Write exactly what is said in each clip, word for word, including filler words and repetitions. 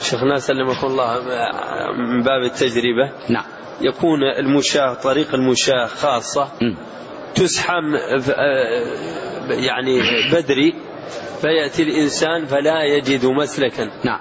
شيخنا سلمكم الله، من باب التجربة نعم. يكون المشاة طريق المشاة خاصة م. تسحم يعني بدري، فيأتي الإنسان فلا يجد مسلكا نعم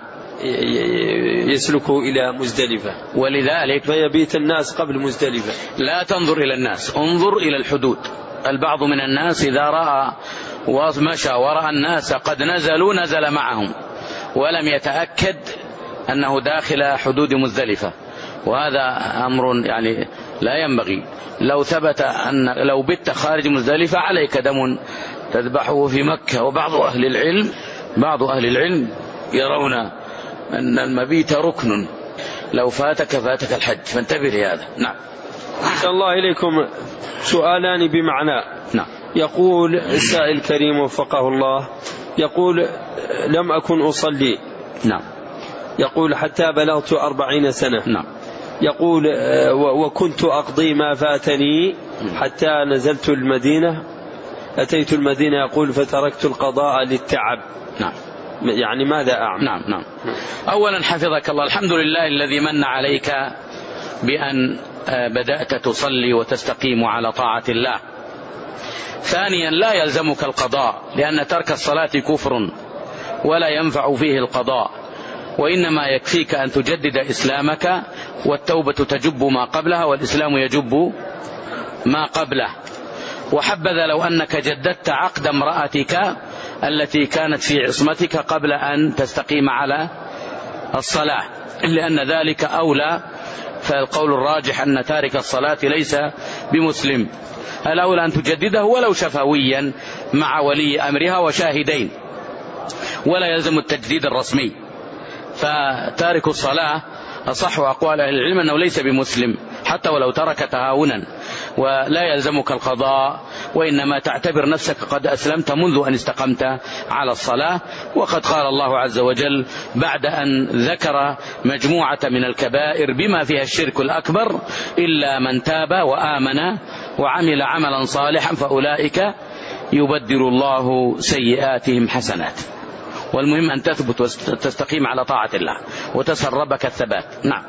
يسلكه إلى مزدلفة، ولذلك فيبيت الناس قبل مزدلفة. لا تنظر إلى الناس، انظر إلى الحدود. البعض من الناس إذا رأى ومشى ورأى الناس قد نزلوا نزل معهم ولم يتأكد أنه داخل حدود مزدلفة، وهذا أمر يعني لا ينبغي. لو ثبت أن لو بت خارج مزدلفة عليك دم تذبحه في مكة. وبعض أهل العلم بعض أهل العلم يرون أن المبيت ركن، لو فاتك فاتك الحج، فانتبه لهذا. نعم. أحسن الله إليكم، سؤالان بمعنى. نعم. يقول السائل الكريم وفقه الله، يقول لم أكن أصلي. نعم. يقول حتى بلغت أربعين سنة. نعم. يقول وكنت أقضي ما فاتني حتى نزلت المدينة، أتيت المدينة يقول فتركت القضاء للتعب. نعم. يعني ماذا أعمل؟ نعم نعم. أولا حفظك الله، الحمد لله الذي من عليك بأن بدأت تصلي وتستقيم على طاعة الله. ثانيا لا يلزمك القضاء، لأن ترك الصلاة كفر ولا ينفع فيه القضاء، وإنما يكفيك أن تجدد إسلامك، والتوبة تجب ما قبلها والإسلام يجب ما قبله. وحبذا لو أنك جددت عقد امرأتك التي كانت في عصمتك قبل أن تستقيم على الصلاة، لأن ذلك أولى. فالقول الراجح أن تارك الصلاة ليس بمسلم، الأولى أن تجدده ولو شفويا مع ولي أمرها وشاهدين، ولا يلزم التجديد الرسمي. فتارك الصلاة أصح أقوال أهل العلم أنه ليس بمسلم حتى ولو ترك تهاونا، ولا يلزمك القضاء، وإنما تعتبر نفسك قد أسلمت منذ أن استقمت على الصلاة. وقد قال الله عز وجل بعد أن ذكر مجموعة من الكبائر بما فيها الشرك الأكبر: إلا من تاب وآمن وعمل عملا صالحا فأولئك يبدل الله سيئاتهم حسنات. والمهم أن تثبت وتستقيم على طاعة الله وتسربك الثبات. نعم.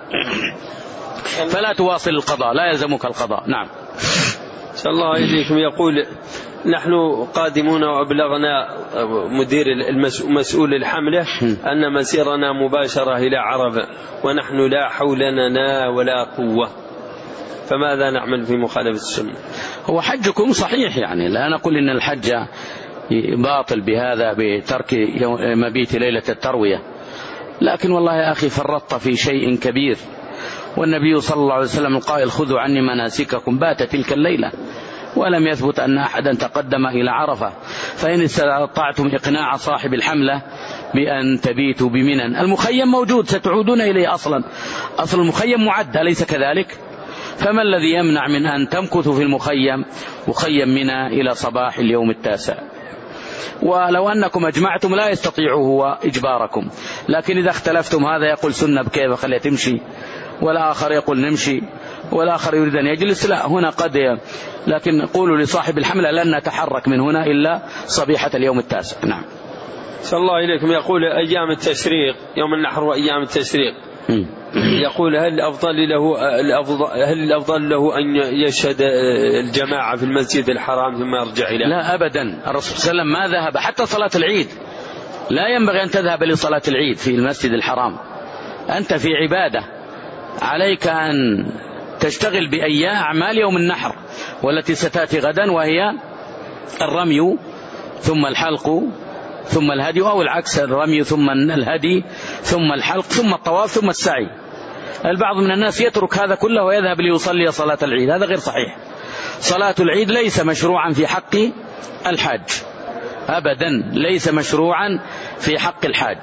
فلا تواصل القضاء، لا يلزمك القضاء. نعم. صلى الله إليكم. يقول نحن قادمون وأبلغنا مدير المسؤول الحملة أن مسيرنا مباشرة إلى عرفة، ونحن لا حول لنا ولا قوة، فماذا نعمل في مخالفة السنة؟ هو حجكم صحيح، يعني لا نقول إن الحج باطل بهذا بترك مبيت ليلة التروية، لكن والله يا أخي فرطت في شيء كبير. والنبي صلى الله عليه وسلم القائل: خذوا عني مناسككم، بات تلك الليلة، ولم يثبت أن أحدا تقدم إلى عرفة. فإن استطعتم إقناع صاحب الحملة بأن تبيتوا بمنى، المخيم موجود ستعودون إليه، أصلا أصل المخيم معد، أليس كذلك؟ فما الذي يمنع من أن تمكثوا في المخيم مخيم منى إلى صباح اليوم التاسع؟ ولو أنكم أجمعتم لا يستطيع هو إجباركم، لكن إذا اختلفتم هذا يقول سنة بكيف خليها تمشي، والآخر يقول نمشي، والآخر يريد أن يجلس، لا هنا قد ي... لكن قولوا لصاحب الحملة لن نتحرك من هنا إلا صبيحة اليوم التاسع. نعم. صلى الله إليكم. يقول أيام التشريق، يوم النحر وأيام التشريق، م. يقول هل الأفضل له الأفضل هل الأفضل له أن يشهد الجماعة في المسجد الحرام ثم يرجع إلى؟ لا أبدا، الرسول صلى الله عليه وسلم ما ذهب حتى صلاة العيد، لا ينبغي أن تذهب لصلاة العيد في المسجد الحرام، أنت في عبادة، عليك أن تشتغل بأيام أعمال يوم النحر والتي ستأتي غدا، وهي الرمي ثم الحلق ثم الهدي، أو العكس، الرمي ثم الهدي ثم الحلق ثم الطواف ثم السعي. البعض من الناس يترك هذا كله ويذهب ليصلي صلاة العيد، هذا غير صحيح. صلاة العيد ليس مشروعا في حق الحاج أبدا، ليس مشروعا في حق الحاج،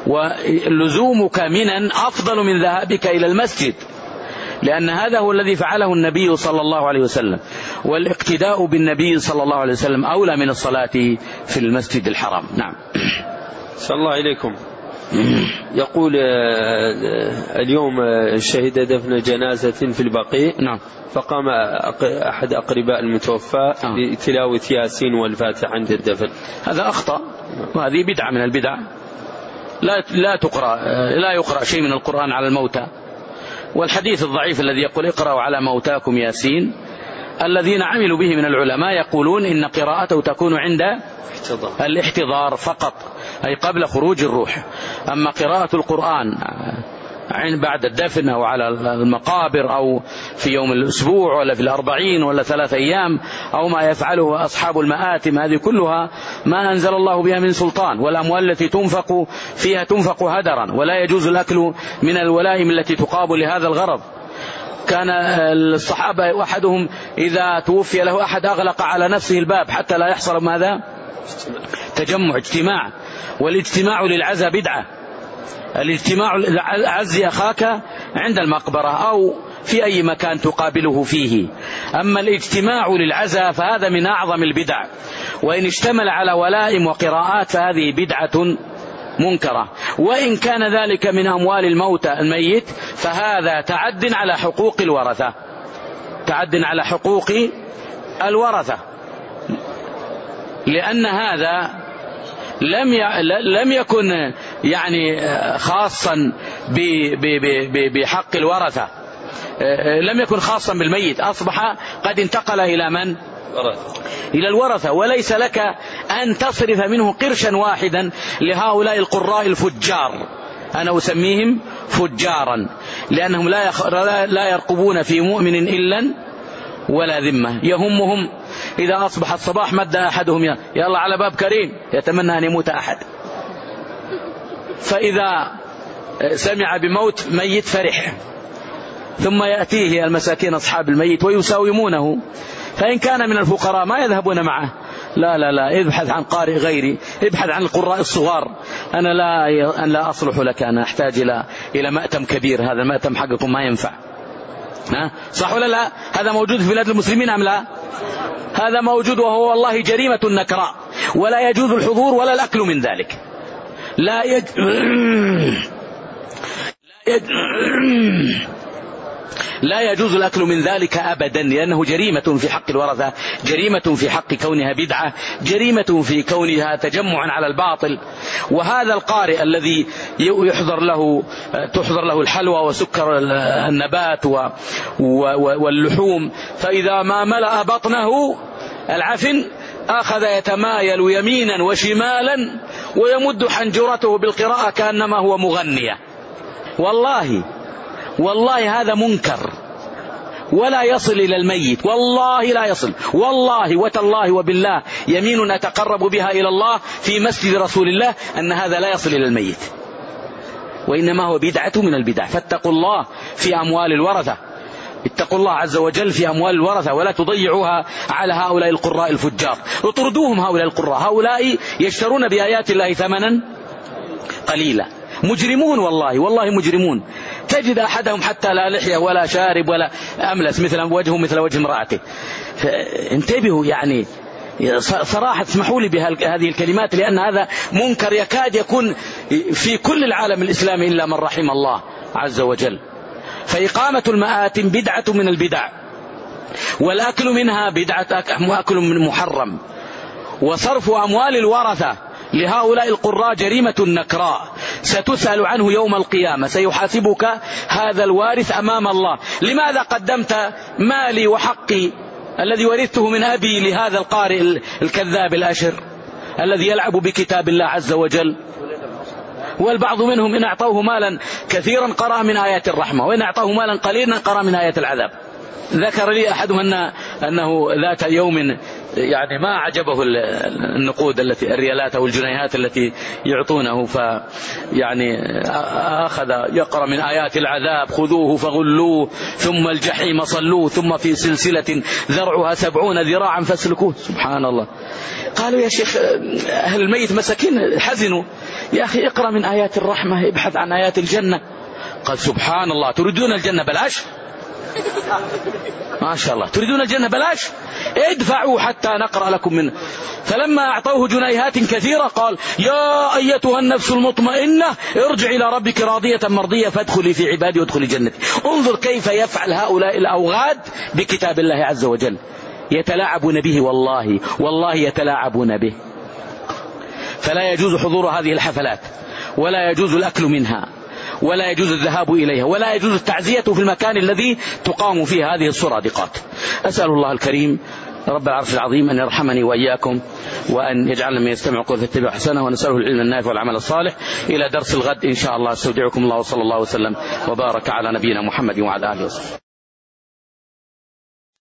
ولزومك منا أفضل من ذهابك إلى المسجد، لأن هذا هو الذي فعله النبي صلى الله عليه وسلم، والاقتداء بالنبي صلى الله عليه وسلم أولى من الصلاة في المسجد الحرام. نعم. صلى الله عليكم. يقول اليوم شهد دفن جنازة في البقيع، نعم، فقام أحد أقرباء المتوفى بتلاوة ياسين والفاتحة عند الدفن، هذا أخطأ، وهذه بدعة من البدع، لا لا تقرأ لا يقرأ شيء من القرآن على الموتى. والحديث الضعيف الذي يقول اقرأوا على موتاكم ياسين، الذين عملوا به من العلماء يقولون إن قراءته تكون عند الاحتضار فقط، أي قبل خروج الروح. أما قراءة القرآن بعد الدفن أو على المقابر أو في يوم الأسبوع ولا في الأربعين ولا ثلاث أيام أو ما يفعله أصحاب المآتم، هذه كلها ما أنزل الله بها من سلطان. والأموال التي تنفق فيها تنفق هدرا، ولا يجوز الأكل من الولائم التي تقابل لهذا الغرض. كان الصحابة أحدهم إذا توفي له أحد أغلق على نفسه الباب حتى لا يحصل ماذا؟ تجمع، اجتماع. والاجتماع للعزاء بدعة. الاجتماع عز أخاك عند المقبرة أو في أي مكان تقابله فيه. أما الاجتماع للعزاء فهذا من أعظم البدع، وإن اشتمل على ولائم وقراءات فهذه بدعة منكرة. وإن كان ذلك من أموال الموتى الميت فهذا تعد على حقوق الورثة، تعد على حقوق الورثة، لأن هذا لم لم يكن يعني خاصا بحق الورثة، لم يكن خاصا بالميت، أصبح قد انتقل إلى من؟ إلى الورثة. وليس لك أن تصرف منه قرشا واحدا لهؤلاء القراء الفجار، أنا أسميهم فجارا، لأنهم لا لا يرقبون في مؤمن إلا ولا ذمة. يهمهم إذا أصبح الصباح مد أحدهم يلا على باب كريم، يتمنى أن يموت أحد. فإذا سمع بموت ميت فرح، ثم يأتيه المساكين أصحاب الميت ويساومونه. فإن كان من الفقراء ما يذهبون معه، لا لا لا ابحث عن قارئ غيري، ابحث عن القراء الصغار، أنا لا أن لا أصلح لك، أنا أحتاج إلى إلى مأتم كبير، هذا المأتم حقكم ما ينفع. ها صح ولا لا؟ هذا موجود في بلاد المسلمين أم لا؟ هذا موجود، وهو والله جريمة نكراء، ولا يجوز الحضور ولا الأكل من ذلك. لا يج... لا, يج... لا يجوز الأكل من ذلك أبدا، لأنه جريمة في حق الورثة، جريمة في حق كونها بدعة، جريمة في كونها تجمع على الباطل. وهذا القارئ الذي يحضر له تحضر له الحلوى وسكر النبات واللحوم، فإذا ما ملأ بطنه العفن أخذ يتمايل يمينا وشمالا ويمد حنجرته بالقراءة كأنما هو مغنية. والله والله هذا منكر ولا يصل إلى الميت، والله لا يصل، والله وتالله وبالله يمين أتقرب بها إلى الله في مسجد رسول الله أن هذا لا يصل إلى الميت، وإنما هو بدعة من البدع. فاتقوا الله في أموال الورثة، اتقوا الله عز وجل في أموال الورثة، ولا تضيعوها على هؤلاء القراء الفجار. اطردوهم هؤلاء القراء، هؤلاء يشترون بآيات الله ثمنا قليلا، مجرمون والله والله مجرمون. تجد أحدهم حتى لا لحية ولا شارب ولا أملس، مثل وجهه مثل وجه امرأته. انتبهوا يعني صراحة، اسمحوا لي بهذه الكلمات، لأن هذا منكر يكاد يكون في كل العالم الإسلامي إلا من رحم الله عز وجل. فإقامة المآتم بدعة من البدع، والأكل منها بدعة، أكل من محرم. وصرف أموال الورثة لهؤلاء القراء جريمة نكراء، ستسأل عنه يوم القيامة، سيحاسبك هذا الوارث أمام الله. لماذا قدمت مالي وحقي الذي ورثته من أبي لهذا القارئ الكذاب الأشر الذي يلعب بكتاب الله عز وجل؟ والبعض منهم إن أعطوه مالا كثيرا قرأ من آيات الرحمة، وإن أعطوه مالا قليلا قرأ من آيات العذاب. ذكر لي أحدهم أن أنه ذات يوم يعني ما عجبه النقود التي الريالات أو الجنيهات التي يعطونه، فيعني أخذ يقرأ من آيات العذاب: خذوه فغلوه ثم الجحيم صلوه ثم في سلسلة ذرعها سبعون ذراعا فاسلكوه. سبحان الله. قالوا يا شيخ أهل الميت مساكين حزنوا، يا أخي اقرأ من آيات الرحمة، ابحث عن آيات الجنة. قال سبحان الله، تريدون الجنة بلاش؟ ما شاء الله، تريدون الجنة بلاش؟ ادفعوا حتى نقرأ لكم منه. فلما أعطوه جنيهات كثيرة قال: يا أيتها النفس المطمئنة ارجع إلى ربك راضية مرضية فادخلي في عبادي وادخلي جنتي. انظر كيف يفعل هؤلاء الأوغاد بكتاب الله عز وجل، يتلاعبون به، والله والله يتلاعبون به. فلا يجوز حضور هذه الحفلات، ولا يجوز الأكل منها، ولا يجوز الذهاب إليها، ولا يجوز التعزية في المكان الذي تقام فيه هذه السرادقات. أسأل الله الكريم رب العرش العظيم أن يرحمني وإياكم، وأن يجعلنا من يستمع قول فيتبع حسنه، ونسأله العلم النافع والعمل الصالح. إلى درس الغد إن شاء الله. استودعكم الله، وصلى الله وسلم وبارك على نبينا محمد وعلى آله وصحبه.